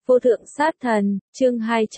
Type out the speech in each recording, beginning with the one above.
Vô thượng sát thần, chương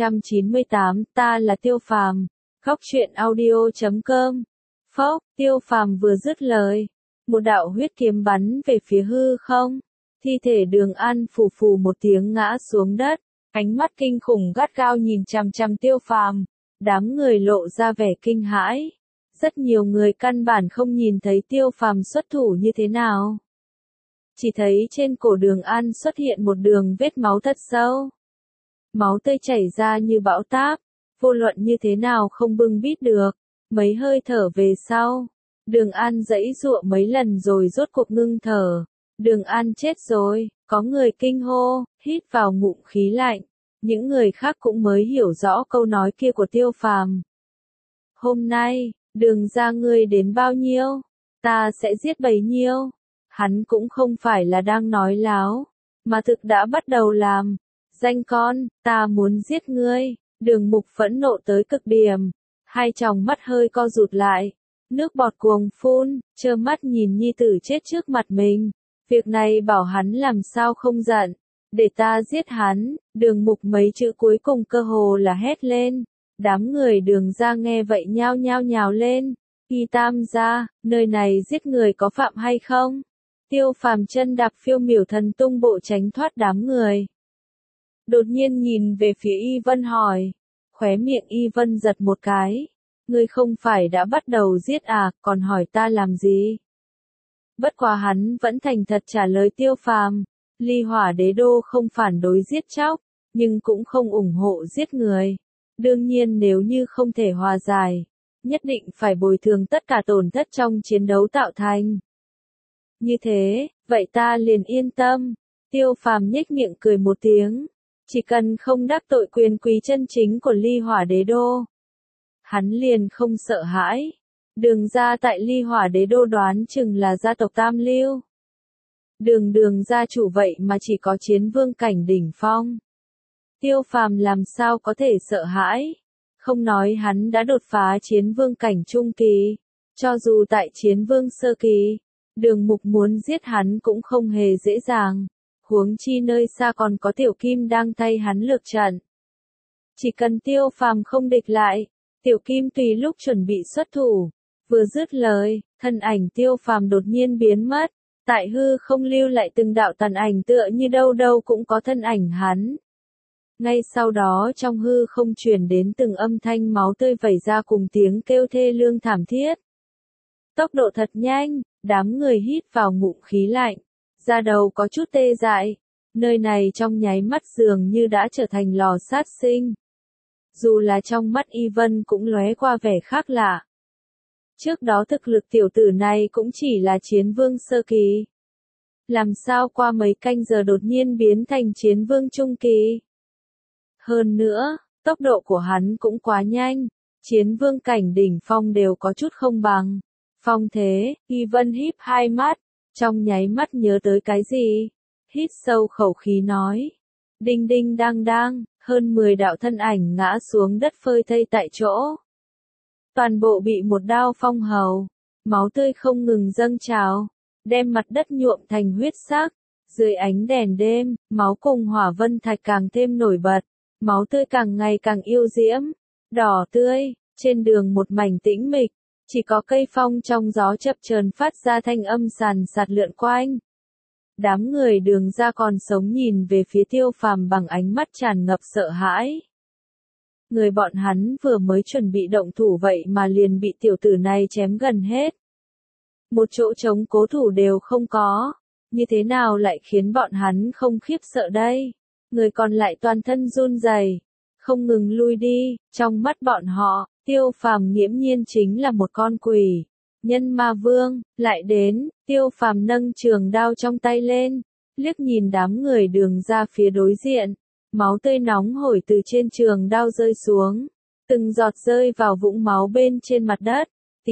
298, ta là Tiêu Phàm. Góc truyện audio.com. Phốc, Tiêu Phàm vừa dứt lời, một đạo huyết kiếm bắn về phía hư không. Thi thể Đường An phù phù một tiếng ngã xuống đất, ánh mắt kinh khủng gắt gao nhìn chằm chằm Tiêu Phàm, đám người lộ ra vẻ kinh hãi. Rất nhiều người căn bản không nhìn thấy Tiêu Phàm xuất thủ như thế nào. Chỉ thấy trên cổ Đường An xuất hiện một đường vết máu thật sâu. Máu tươi chảy ra như bão táp, vô luận như thế nào không bưng bít được. Mấy hơi thở về sau, Đường An giãy giụa mấy lần rồi rốt cuộc ngưng thở. Đường An chết rồi, có người kinh hô, hít vào ngụm khí lạnh. Những người khác cũng mới hiểu rõ câu nói kia của Tiêu Phàm. Hôm nay, Đường gia ngươi đến bao nhiêu, ta sẽ giết bấy nhiêu. Hắn cũng không phải là đang nói láo, mà thực đã bắt đầu làm. Danh con, ta muốn giết ngươi. Đường Mục phẫn nộ tới cực điểm, hai tròng mắt hơi co rụt lại, nước bọt cuồng phun, trơ mắt nhìn nhi tử chết trước mặt mình. Việc này bảo hắn làm sao không giận, để ta giết hắn. Đường Mục mấy chữ cuối cùng cơ hồ là hét lên. Đám người Đường gia nghe vậy nhao nhao nhào lên. Y Tam gia, nơi này giết người có phạm hay không? Tiêu Phàm chân đạp phiêu miểu thần tung bộ tránh thoát đám người. Đột nhiên nhìn về phía Y Vân hỏi, khóe miệng Y Vân giật một cái. Ngươi không phải đã bắt đầu giết à, còn hỏi ta làm gì? Bất quá hắn vẫn thành thật trả lời Tiêu Phàm, Ly Hỏa Đế Đô không phản đối giết chóc, nhưng cũng không ủng hộ giết người. Đương nhiên nếu như không thể hòa giải, nhất định phải bồi thường tất cả tổn thất trong chiến đấu tạo thành. Như thế, vậy ta liền yên tâm. Tiêu Phàm nhếch miệng cười một tiếng, chỉ cần không đắc tội quyền quý chân chính của Ly Hỏa Đế Đô, hắn liền không sợ hãi. Đường gia tại Ly Hỏa Đế Đô đoán chừng là gia tộc tam lưu. Đường gia chủ vậy mà chỉ có chiến vương cảnh đỉnh phong. Tiêu Phàm làm sao có thể sợ hãi? Không nói hắn đã đột phá chiến vương cảnh trung kỳ, cho dù tại chiến vương sơ kỳ, Đường Mục muốn giết hắn cũng không hề dễ dàng. Huống chi nơi xa còn có Tiểu Kim đang thay hắn lược trận. Chỉ cần Tiêu Phàm không địch lại, Tiểu Kim tùy lúc chuẩn bị xuất thủ. Vừa dứt lời, thân ảnh Tiêu Phàm đột nhiên biến mất, tại hư không lưu lại từng đạo tàn ảnh tựa như đâu đâu cũng có thân ảnh hắn. Ngay sau đó trong hư không truyền đến từng âm thanh máu tươi vẩy ra cùng tiếng kêu thê lương thảm thiết. Tốc độ thật nhanh, đám người hít vào ngụm khí lạnh, da đầu có chút tê dại. Nơi này trong nháy mắt dường như đã trở thành lò sát sinh. Dù là trong mắt Y Vân cũng lóe qua vẻ khác lạ. Trước đó thực lực tiểu tử này cũng chỉ là chiến vương sơ kỳ. Làm sao qua mấy canh giờ đột nhiên biến thành chiến vương trung kỳ? Hơn nữa, tốc độ của hắn cũng quá nhanh, chiến vương cảnh đỉnh phong đều có chút không bằng. Phong thế, Y Vân híp hai mắt, trong nháy mắt nhớ tới cái gì? Hít sâu khẩu khí nói. Đinh đinh đang đang, hơn 10 đạo thân ảnh ngã xuống đất phơi thây tại chỗ. Toàn bộ bị một đao phong hầu, máu tươi không ngừng dâng trào, đem mặt đất nhuộm thành huyết sắc. Dưới ánh đèn đêm, máu cùng hỏa vân thạch càng thêm nổi bật, máu tươi càng ngày càng yêu diễm, đỏ tươi, trên đường một mảnh tĩnh mịch, chỉ có cây phong trong gió chập chờn phát ra thanh âm sàn sạt lượn quanh. Đám người Đường gia còn sống nhìn về phía Tiêu Phàm bằng ánh mắt tràn ngập sợ hãi. Người bọn hắn vừa mới chuẩn bị động thủ vậy mà liền bị tiểu tử này chém gần hết. Một chỗ trống cố thủ đều không có, như thế nào lại khiến bọn hắn không khiếp sợ đây? Người còn lại toàn thân run rẩy, không ngừng lui đi, trong mắt bọn họ, Tiêu Phàm nghiễm nhiên chính là một con quỷ. Nhân ma vương, lại đến. Tiêu Phàm nâng trường đao trong tay lên, liếc nhìn đám người Đường ra phía đối diện. Máu tươi nóng hổi từ trên trường đao rơi xuống, từng giọt rơi vào vũng máu bên trên mặt đất.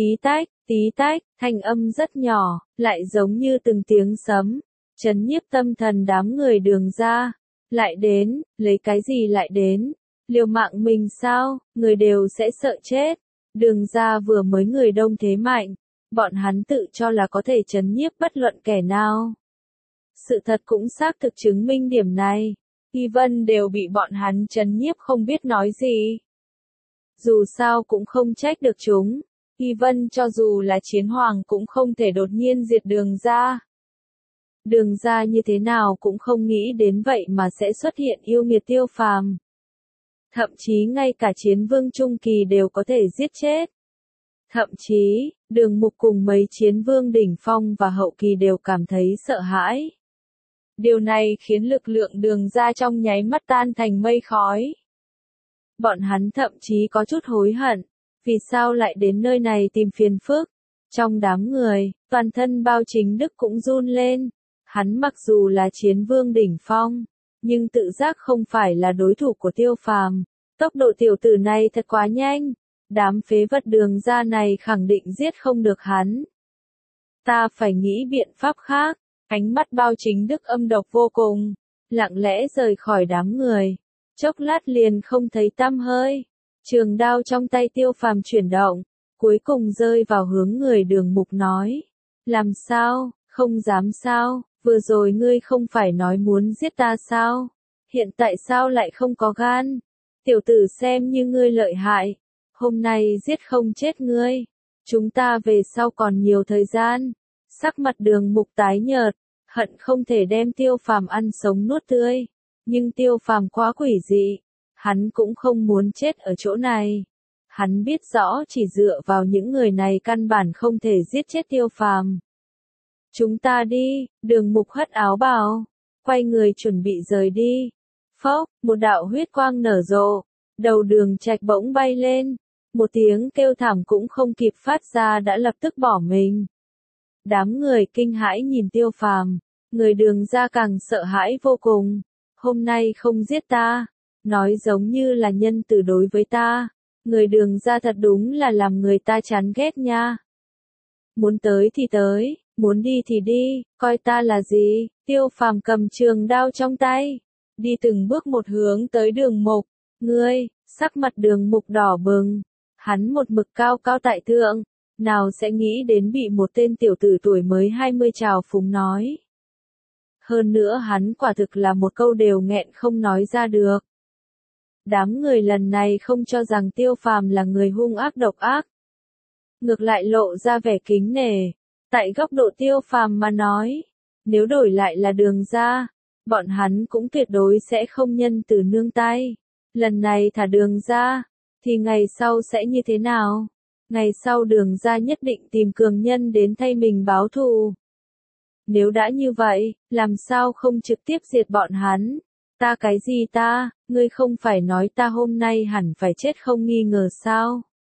Tí tách, thanh âm rất nhỏ, lại giống như từng tiếng sấm, trấn nhiếp tâm thần đám người Đường ra. Lại đến, lấy cái gì lại đến? Liều mạng mình sao? Người đều sẽ sợ chết. Đường ra vừa mới người đông thế mạnh, bọn hắn tự cho là có thể trấn nhiếp bất luận kẻ nào. Sự thật cũng xác thực chứng minh điểm này. Y Vân đều bị bọn hắn trấn nhiếp không biết nói gì. Dù sao cũng không trách được chúng. Y Vân cho dù là chiến hoàng cũng không thể đột nhiên diệt Đường gia. Đường gia như thế nào cũng không nghĩ đến vậy mà sẽ xuất hiện yêu nghiệt Tiêu Phàm. Thậm chí ngay cả chiến vương trung kỳ đều có thể giết chết. Thậm chí, Đường Mục cùng mấy chiến vương đỉnh phong và hậu kỳ đều cảm thấy sợ hãi. Điều này khiến lực lượng Đường gia trong nháy mắt tan thành mây khói. Bọn hắn thậm chí có chút hối hận, vì sao lại đến nơi này tìm phiền phức. Trong đám người, toàn thân Bao Chính Đức cũng run lên. Hắn mặc dù là chiến vương đỉnh phong, nhưng tự giác không phải là đối thủ của Tiêu Phàm. Tốc độ tiểu tử này thật quá nhanh. Đám phế vật Đường gia này khẳng định giết không được hắn. Ta phải nghĩ biện pháp khác. Ánh mắt Bao Chính Đức âm độc vô cùng, lặng lẽ rời khỏi đám người. Chốc lát liền không thấy tăm hơi. Trường đao trong tay Tiêu Phàm chuyển động, cuối cùng rơi vào hướng người Đường Mục nói. Làm sao, không dám sao, vừa rồi ngươi không phải nói muốn giết ta sao? Hiện tại sao lại không có gan? Tiểu tử xem như ngươi lợi hại. Hôm nay giết không chết ngươi. Chúng ta về sau còn nhiều thời gian. Sắc mặt Đường Mục tái nhợt, hận không thể đem Tiêu Phàm ăn sống nuốt tươi. Nhưng Tiêu Phàm quá quỷ dị. Hắn cũng không muốn chết ở chỗ này. Hắn biết rõ chỉ dựa vào những người này căn bản không thể giết chết Tiêu Phàm. Chúng ta đi, Đường Mục hất áo bào, quay người chuẩn bị rời đi. Phốc, một đạo huyết quang nở rộ, đầu Đường Trạch bỗng bay lên. Một tiếng kêu thảm cũng không kịp phát ra đã lập tức bỏ mình. Đám người kinh hãi nhìn Tiêu Phàm, người Đường gia càng sợ hãi vô cùng. Hôm nay không giết ta, nói giống như là nhân từ đối với ta. Người Đường gia thật đúng là làm người ta chán ghét nha. Muốn tới thì tới, muốn đi thì đi, coi ta là gì? Tiêu Phàm cầm trường đao trong tay, đi từng bước một hướng tới Đường Mục. Ngươi, sắc mặt Đường Mục đỏ bừng. Hắn một mực cao cao tại thượng, nào sẽ nghĩ đến bị một tên tiểu tử tuổi mới 20 trào phúng nói. Hơn nữa hắn quả thực là một câu đều nghẹn không nói ra được. Đám người lần này không cho rằng Tiêu Phàm là người hung ác độc ác. Ngược lại lộ ra vẻ kính nể. Tại góc độ Tiêu Phàm mà nói, nếu đổi lại là Đường gia, bọn hắn cũng tuyệt đối sẽ không nhân từ nương tay. Lần này thả Đường gia, thì ngày sau sẽ như thế nào? Ngày sau Đường gia nhất định tìm cường nhân đến thay mình báo thù. Nếu đã như vậy, làm sao không trực tiếp diệt bọn hắn? Ta cái gì ta, ngươi không phải nói ta hôm nay hẳn phải chết không nghi ngờ sao?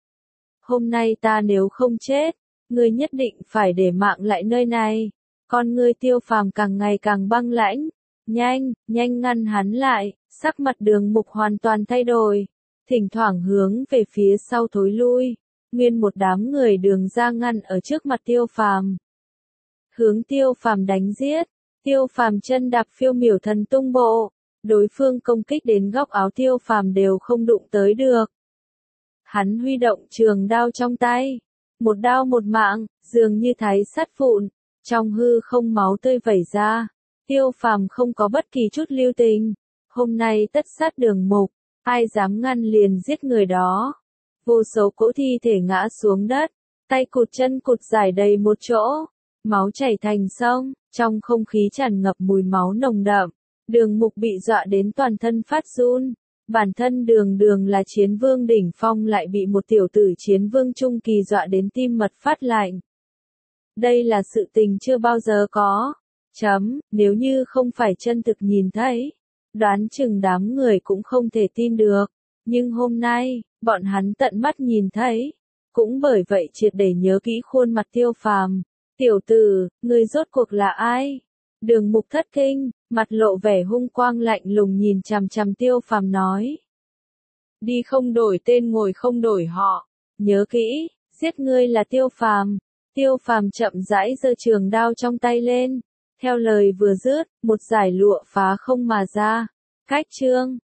Hôm nay ta nếu không chết, ngươi nhất định phải để mạng lại nơi này. Con ngươi Tiêu Phàm càng ngày càng băng lãnh. Nhanh, nhanh ngăn hắn lại, sắc mặt Đường Mục hoàn toàn thay đổi. Thỉnh thoảng hướng về phía sau thối lui. Nguyên một đám người Đường gia ngăn ở trước mặt Tiêu Phàm. Hướng Tiêu Phàm đánh giết. Tiêu Phàm chân đạp phiêu miểu thần tung bộ. Đối phương công kích đến góc áo Tiêu Phàm đều không đụng tới được. Hắn huy động trường đao trong tay. Một đao một mạng, dường như thái sắt vụn. Trong hư không máu tươi vẩy ra. Tiêu Phàm không có bất kỳ chút lưu tình. Hôm nay tất sát Đường Mục. Ai dám ngăn liền giết người đó. Vô số cỗ thi thể ngã xuống đất. Tay cụt chân cụt rải đầy một chỗ. Máu chảy thành sông. Trong không khí tràn ngập mùi máu nồng đậm. Đường Mục bị dọa đến toàn thân phát run. Bản thân Đường là chiến vương đỉnh phong lại bị một tiểu tử chiến vương trung kỳ dọa đến tim mật phát lạnh. Đây là sự tình chưa bao giờ có. Nếu như không phải chân thực nhìn thấy, đoán chừng đám người cũng không thể tin được. Nhưng hôm nay, bọn hắn tận mắt nhìn thấy. Cũng bởi vậy triệt để nhớ kỹ khuôn mặt Tiêu Phàm. Tiểu tử, ngươi rốt cuộc là ai? Đường Mục thất kinh, mặt lộ vẻ hung quang lạnh lùng nhìn chằm chằm Tiêu Phàm nói. Đi không đổi tên ngồi không đổi họ. Nhớ kỹ, giết ngươi là Tiêu Phàm. Tiêu Phàm chậm rãi giơ trường đao trong tay lên. Theo lời vừa dứt, một dải lụa phá không mà ra. Cách chương